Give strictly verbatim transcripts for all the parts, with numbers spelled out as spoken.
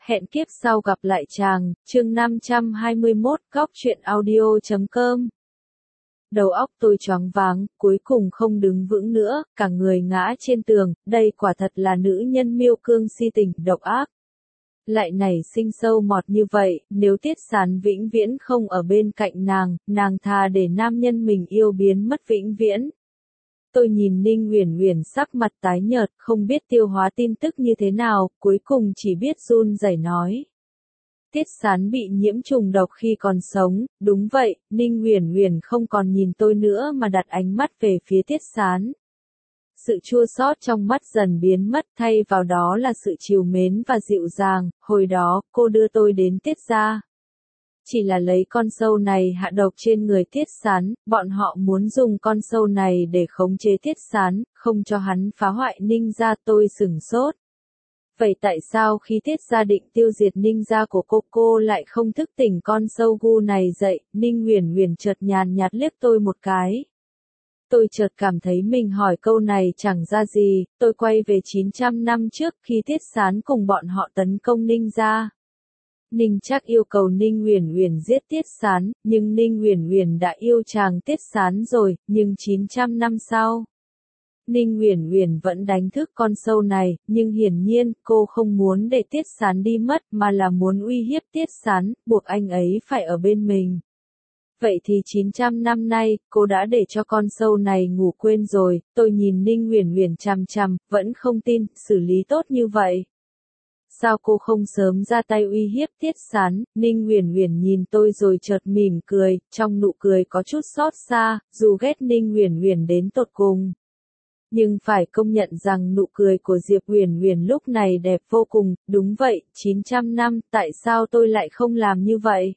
Hẹn kiếp sau gặp lại chàng, chương năm trăm hai mươi mốt, góc truyện audio chấm com. Đầu óc tôi choáng váng, cuối cùng không đứng vững nữa, cả người ngã trên tường, đây quả thật là nữ nhân Miêu Cương si tình, độc ác. Lại nảy sinh sâu mọt như vậy, nếu Tiết Sán vĩnh viễn không ở bên cạnh nàng, nàng thà để nam nhân mình yêu biến mất vĩnh viễn. Tôi nhìn Ninh Uyển Uyển sắc mặt tái nhợt, không biết tiêu hóa tin tức như thế nào, cuối cùng chỉ biết run rẩy nói. Tiết Sán bị nhiễm trùng độc khi còn sống, đúng vậy, Ninh Uyển Uyển không còn nhìn tôi nữa mà đặt ánh mắt về phía Tiết Sán. Sự chua xót trong mắt dần biến mất, thay vào đó là sự trìu mến và dịu dàng, hồi đó, cô đưa tôi đến Tiết gia. Chỉ là lấy con sâu này hạ độc trên người Tiết Sán, bọn họ muốn dùng con sâu này để khống chế Tiết Sán, không cho hắn phá hoại Ninh gia. Tôi sửng sốt. Vậy tại sao khi Tiết gia định tiêu diệt Ninh gia của cô cô lại không thức tỉnh con sâu gu này dậy? Ninh Uyển Uyển chợt nhàn nhạt liếc tôi một cái. Tôi chợt cảm thấy mình hỏi câu này chẳng ra gì, tôi quay về chín trăm năm trước khi Tiết Sán cùng bọn họ tấn công Ninh gia. Ninh Trác yêu cầu Ninh Uyển Uyển giết Tiết Sán, nhưng Ninh Uyển Uyển đã yêu chàng Tiết Sán rồi, nhưng chín trăm năm sau, Ninh Uyển Uyển vẫn đánh thức con sâu này, nhưng hiển nhiên cô không muốn để Tiết Sán đi mất mà là muốn uy hiếp Tiết Sán, buộc anh ấy phải ở bên mình. Vậy thì chín trăm năm nay, cô đã để cho con sâu này ngủ quên rồi. Tôi nhìn Ninh Uyển Uyển chằm chằm, vẫn không tin, xử lý tốt như vậy. Sao cô không sớm ra tay uy hiếp Tiết Sán? Ninh Uyển Uyển nhìn tôi rồi chợt mỉm cười, trong nụ cười có chút xót xa, dù ghét Ninh Uyển Uyển đến tột cùng. Nhưng phải công nhận rằng nụ cười của Diệp Uyển Uyển lúc này đẹp vô cùng, đúng vậy, chín trăm năm, tại sao tôi lại không làm như vậy?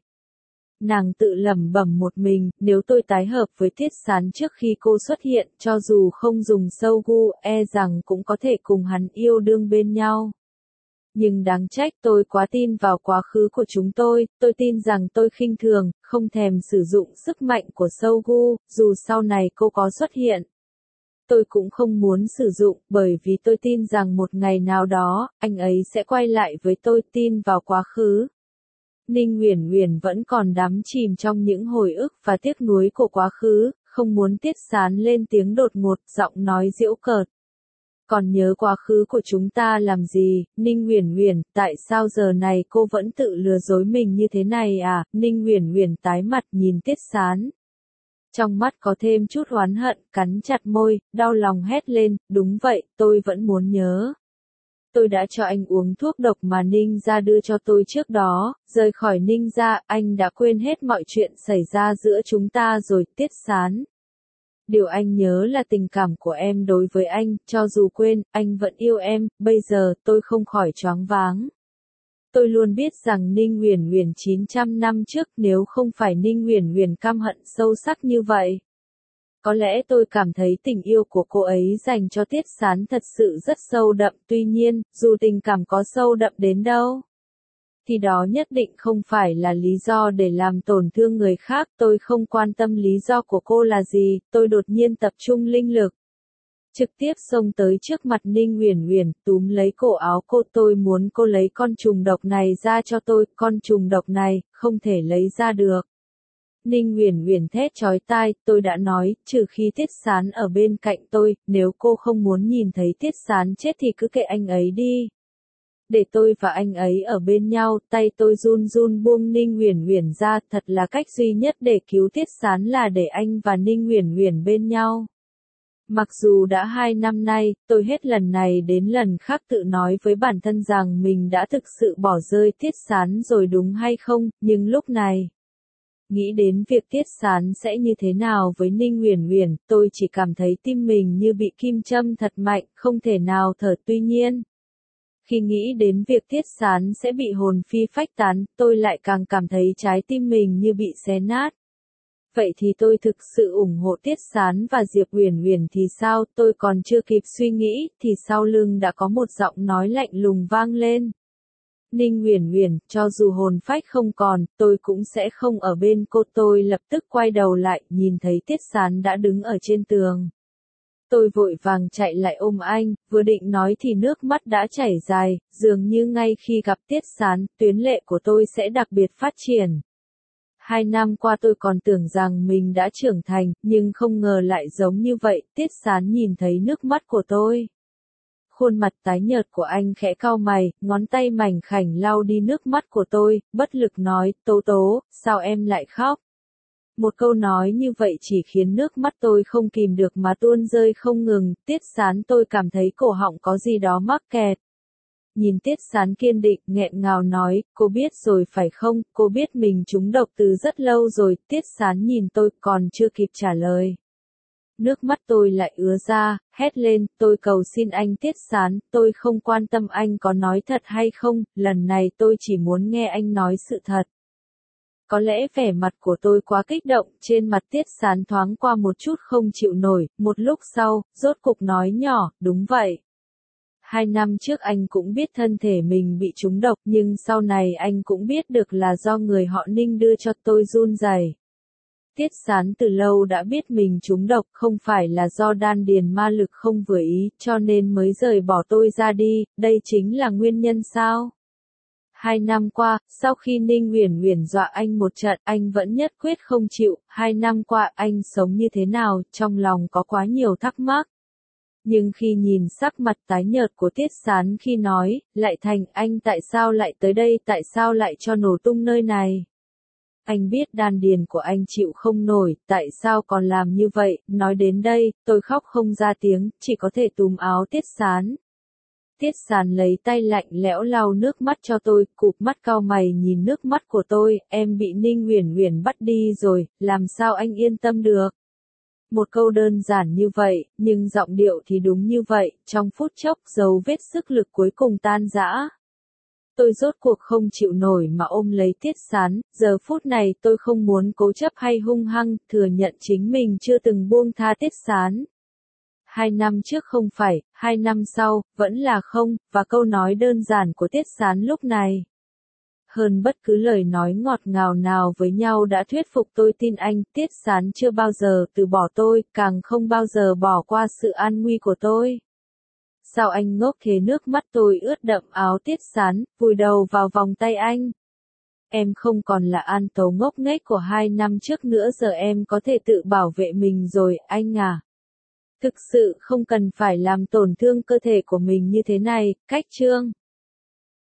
Nàng tự lẩm bẩm một mình, nếu tôi tái hợp với Tiết Sán trước khi cô xuất hiện, cho dù không dùng sâu gu, e rằng cũng có thể cùng hắn yêu đương bên nhau. Nhưng đáng trách tôi quá tin vào quá khứ của chúng tôi, tôi tin rằng tôi khinh thường, không thèm sử dụng sức mạnh của sâu gu, dù sau này cô có xuất hiện. Tôi cũng không muốn sử dụng, bởi vì tôi tin rằng một ngày nào đó, anh ấy sẽ quay lại với tôi, tin vào quá khứ. Ninh Uyển Uyển vẫn còn đắm chìm trong những hồi ức và tiếc nuối của quá khứ, không muốn Tiết Sán lên tiếng đột ngột, giọng nói giễu cợt. Còn nhớ quá khứ của chúng ta làm gì? Ninh Uyển Uyển, tại sao giờ này cô vẫn tự lừa dối mình như thế này à? Ninh Uyển Uyển tái mặt nhìn Tiết Sán. Trong mắt có thêm chút oán hận, cắn chặt môi, đau lòng hét lên, đúng vậy, tôi vẫn muốn nhớ. Tôi đã cho anh uống thuốc độc mà Ninh gia đưa cho tôi trước đó, rời khỏi Ninh gia, anh đã quên hết mọi chuyện xảy ra giữa chúng ta rồi, Tiết Sán. Điều anh nhớ là tình cảm của em đối với anh, cho dù quên, anh vẫn yêu em, bây giờ tôi không khỏi choáng váng. Tôi luôn biết rằng Ninh Uyển Uyển chín trăm năm trước nếu không phải Ninh Uyển Uyển căm hận sâu sắc như vậy. Có lẽ tôi cảm thấy tình yêu của cô ấy dành cho Tiết Sán thật sự rất sâu đậm, tuy nhiên, dù tình cảm có sâu đậm đến đâu, thì đó nhất định không phải là lý do để làm tổn thương người khác. Tôi không quan tâm lý do của cô là gì, tôi đột nhiên tập trung linh lực. Trực tiếp xông tới trước mặt Ninh Uyển Uyển, túm lấy cổ áo cô, tôi muốn cô lấy con trùng độc này ra cho tôi, con trùng độc này, không thể lấy ra được. Ninh Uyển Uyển thét chói tai, tôi đã nói, trừ khi Tiết Sán ở bên cạnh tôi, nếu cô không muốn nhìn thấy Tiết Sán chết thì cứ kệ anh ấy đi. Để tôi và anh ấy ở bên nhau, tay tôi run run buông Ninh Uyển Uyển ra, thật là cách duy nhất để cứu Tiết Sán là để anh và Ninh Uyển Uyển bên nhau. Mặc dù đã hai năm nay, tôi hết lần này đến lần khác tự nói với bản thân rằng mình đã thực sự bỏ rơi Tiết Sán rồi đúng hay không, nhưng lúc này, nghĩ đến việc Tiết Sán sẽ như thế nào với Ninh Uyển Uyển, tôi chỉ cảm thấy tim mình như bị kim châm thật mạnh, không thể nào thở. Tuy nhiên, khi nghĩ đến việc Tiết Sán sẽ bị hồn phi phách tán, tôi lại càng cảm thấy trái tim mình như bị xé nát. Vậy thì tôi thực sự ủng hộ Tiết Sán và Diệp Uyển Uyển thì sao? Tôi còn chưa kịp suy nghĩ, thì sau lưng đã có một giọng nói lạnh lùng vang lên. Ninh Uyển Uyển, cho dù hồn phách không còn, tôi cũng sẽ không ở bên cô. Tôi lập tức quay đầu lại, nhìn thấy Tiết Sán đã đứng ở trên tường. Tôi vội vàng chạy lại ôm anh, vừa định nói thì nước mắt đã chảy dài, dường như ngay khi gặp Tiết Sán, tuyến lệ của tôi sẽ đặc biệt phát triển. Hai năm qua tôi còn tưởng rằng mình đã trưởng thành, nhưng không ngờ lại giống như vậy, Tiết Sán nhìn thấy nước mắt của tôi. Khuôn mặt tái nhợt của anh khẽ cau mày, ngón tay mảnh khảnh lau đi nước mắt của tôi, bất lực nói, Tố Tố, sao em lại khóc? Một câu nói như vậy chỉ khiến nước mắt tôi không kìm được mà tuôn rơi không ngừng, Tiết Sán tôi cảm thấy cổ họng có gì đó mắc kẹt. Nhìn Tiết Sán kiên định, nghẹn ngào nói, cô biết rồi phải không, cô biết mình trúng độc từ rất lâu rồi, Tiết Sán nhìn tôi còn chưa kịp trả lời. Nước mắt tôi lại ứa ra, hét lên, tôi cầu xin anh Tiết Sán, tôi không quan tâm anh có nói thật hay không, lần này tôi chỉ muốn nghe anh nói sự thật. Có lẽ vẻ mặt của tôi quá kích động, trên mặt Tiết Sán thoáng qua một chút không chịu nổi, một lúc sau, rốt cục nói nhỏ, đúng vậy. Hai năm trước anh cũng biết thân thể mình bị trúng độc, nhưng sau này anh cũng biết được là do người họ Ninh đưa cho tôi run rẩy. Tiết Sán từ lâu đã biết mình trúng độc, không phải là do đan điền ma lực không vừa ý, cho nên mới rời bỏ tôi ra đi, đây chính là nguyên nhân sao? Hai năm qua, sau khi Ninh Uyển Uyển dọa anh một trận, anh vẫn nhất quyết không chịu, hai năm qua anh sống như thế nào, trong lòng có quá nhiều thắc mắc. Nhưng khi nhìn sắc mặt tái nhợt của Tiết Sán khi nói, lại thành, anh tại sao lại tới đây, tại sao lại cho nổ tung nơi này? Anh biết đan điền của anh chịu không nổi, tại sao còn làm như vậy, nói đến đây, tôi khóc không ra tiếng, chỉ có thể túm áo Tiết Sán. Tiết Sán lấy tay lạnh lẽo lau nước mắt cho tôi, cụp mắt cau mày nhìn nước mắt của tôi, em bị Ninh Uyển Uyển bắt đi rồi, làm sao anh yên tâm được? Một câu đơn giản như vậy, nhưng giọng điệu thì đúng như vậy, trong phút chốc dấu vết sức lực cuối cùng tan rã. Tôi rốt cuộc không chịu nổi mà ôm lấy Tiết Sán, giờ phút này tôi không muốn cố chấp hay hung hăng, thừa nhận chính mình chưa từng buông tha Tiết Sán. Hai năm trước không phải, hai năm sau, vẫn là không, và câu nói đơn giản của Tiết Sán lúc này. Hơn bất cứ lời nói ngọt ngào nào với nhau đã thuyết phục tôi tin anh, Tiết Sán chưa bao giờ từ bỏ tôi, càng không bao giờ bỏ qua sự an nguy của tôi. Sao anh ngốc thế, nước mắt tôi ướt đậm áo Tiết Sán, vùi đầu vào vòng tay anh. Em không còn là An Tố ngốc nghếch của hai năm trước nữa, giờ em có thể tự bảo vệ mình rồi, anh à. Thực sự không cần phải làm tổn thương cơ thể của mình như thế này, cách chương.